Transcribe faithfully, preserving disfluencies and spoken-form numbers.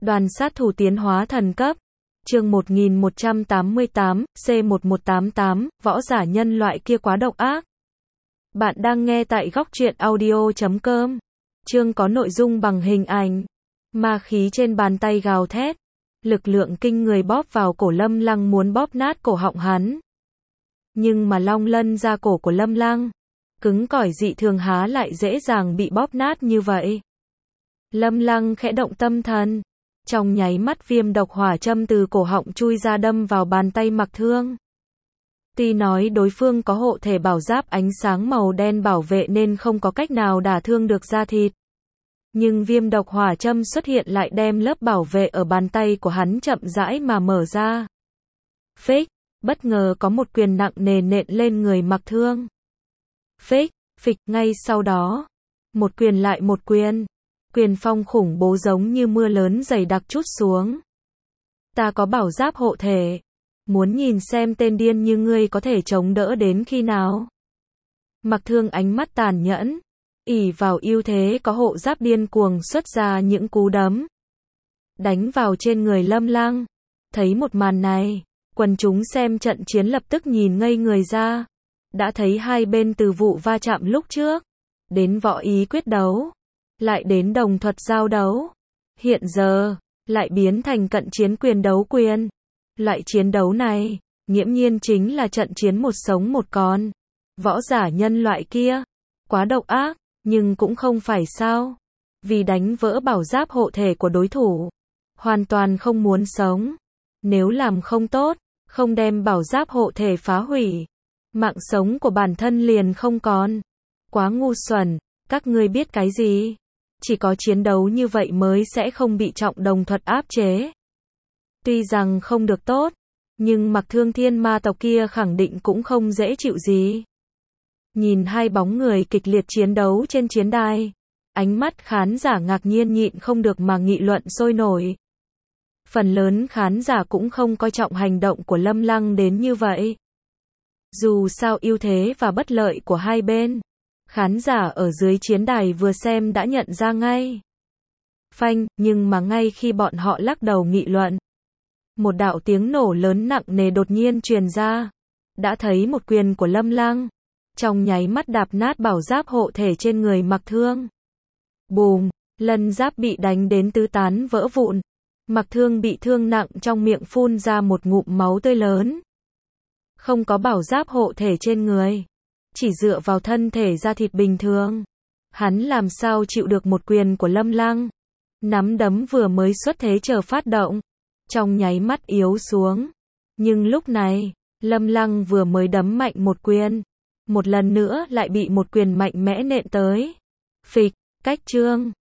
Đoàn sát thủ tiến hóa thần cấp. Chương một nghìn một trăm tám mươi tám, C một một tám tám, võ giả nhân loại kia quá độc ác. Bạn đang nghe tại góc truyện audio chấm com. Chương có nội dung bằng hình ảnh. Ma khí trên bàn tay gào thét. Lực lượng kinh người bóp vào cổ Lâm Lăng muốn bóp nát cổ họng hắn. Nhưng mà long lân da cổ của Lâm Lăng cứng cỏi dị thường, há lại dễ dàng bị bóp nát như vậy. Lâm Lăng khẽ động tâm thần. Trong nháy mắt viêm độc hỏa châm từ cổ họng chui ra đâm vào bàn tay Mặc Thương. Tuy nói đối phương có hộ thể bảo giáp ánh sáng màu đen bảo vệ nên không có cách nào đả thương được da thịt. Nhưng viêm độc hỏa châm xuất hiện lại đem lớp bảo vệ ở bàn tay của hắn chậm rãi mà mở ra. Phích, bất ngờ có một quyền nặng nề nện lên người Mặc Thương. Phích, phịch, ngay sau đó, một quyền lại một quyền. Quyền phong khủng bố giống như mưa lớn dày đặc trút xuống. Ta có bảo giáp hộ thể. Muốn nhìn xem tên điên như ngươi có thể chống đỡ đến khi nào? Mặc Thương ánh mắt tàn nhẫn, ỷ vào ưu thế có hộ giáp điên cuồng xuất ra những cú đấm. Đánh vào trên người Lâm Lăng. Thấy một màn này, quần chúng xem trận chiến lập tức nhìn ngây người ra. Đã thấy hai bên từ vụ va chạm lúc trước, đến võ ý quyết đấu, lại đến đồng thuật giao đấu. Hiện giờ, lại biến thành cận chiến quyền đấu quyền. Loại chiến đấu này, nghiễm nhiên chính là trận chiến một sống một còn. Võ giả nhân loại kia, quá độc ác, nhưng cũng không phải sao. Vì đánh vỡ bảo giáp hộ thể của đối thủ, hoàn toàn không muốn sống. Nếu làm không tốt, không đem bảo giáp hộ thể phá hủy, mạng sống của bản thân liền không còn. Quá ngu xuẩn, các ngươi biết cái gì? Chỉ có chiến đấu như vậy mới sẽ không bị trọng đồng thuật áp chế. Tuy rằng không được tốt, nhưng Mặc Thương thiên ma tộc kia khẳng định cũng không dễ chịu gì. Nhìn hai bóng người kịch liệt chiến đấu trên chiến đài, ánh mắt khán giả ngạc nhiên nhịn không được mà nghị luận sôi nổi. Phần lớn khán giả cũng không coi trọng hành động của Lâm Lăng đến như vậy. Dù sao ưu thế và bất lợi của hai bên, khán giả ở dưới chiến đài vừa xem đã nhận ra ngay. Phanh, nhưng mà ngay khi bọn họ lắc đầu nghị luận, một đạo tiếng nổ lớn nặng nề đột nhiên truyền ra. Đã thấy một quyền của Lâm Lăng, trong nháy mắt đạp nát bảo giáp hộ thể trên người Mặc Thương. Bùm, lân giáp bị đánh đến tứ tán vỡ vụn. Mặc Thương bị thương nặng trong miệng phun ra một ngụm máu tươi lớn. Không có bảo giáp hộ thể trên người, chỉ dựa vào thân thể da thịt bình thường, hắn làm sao chịu được một quyền của Lâm Lăng. Nắm đấm vừa mới xuất thế chờ phát động, trong nháy mắt yếu xuống. Nhưng lúc này, Lâm Lăng vừa mới đấm mạnh một quyền, một lần nữa lại bị một quyền mạnh mẽ nện tới. Phịch, cách chương.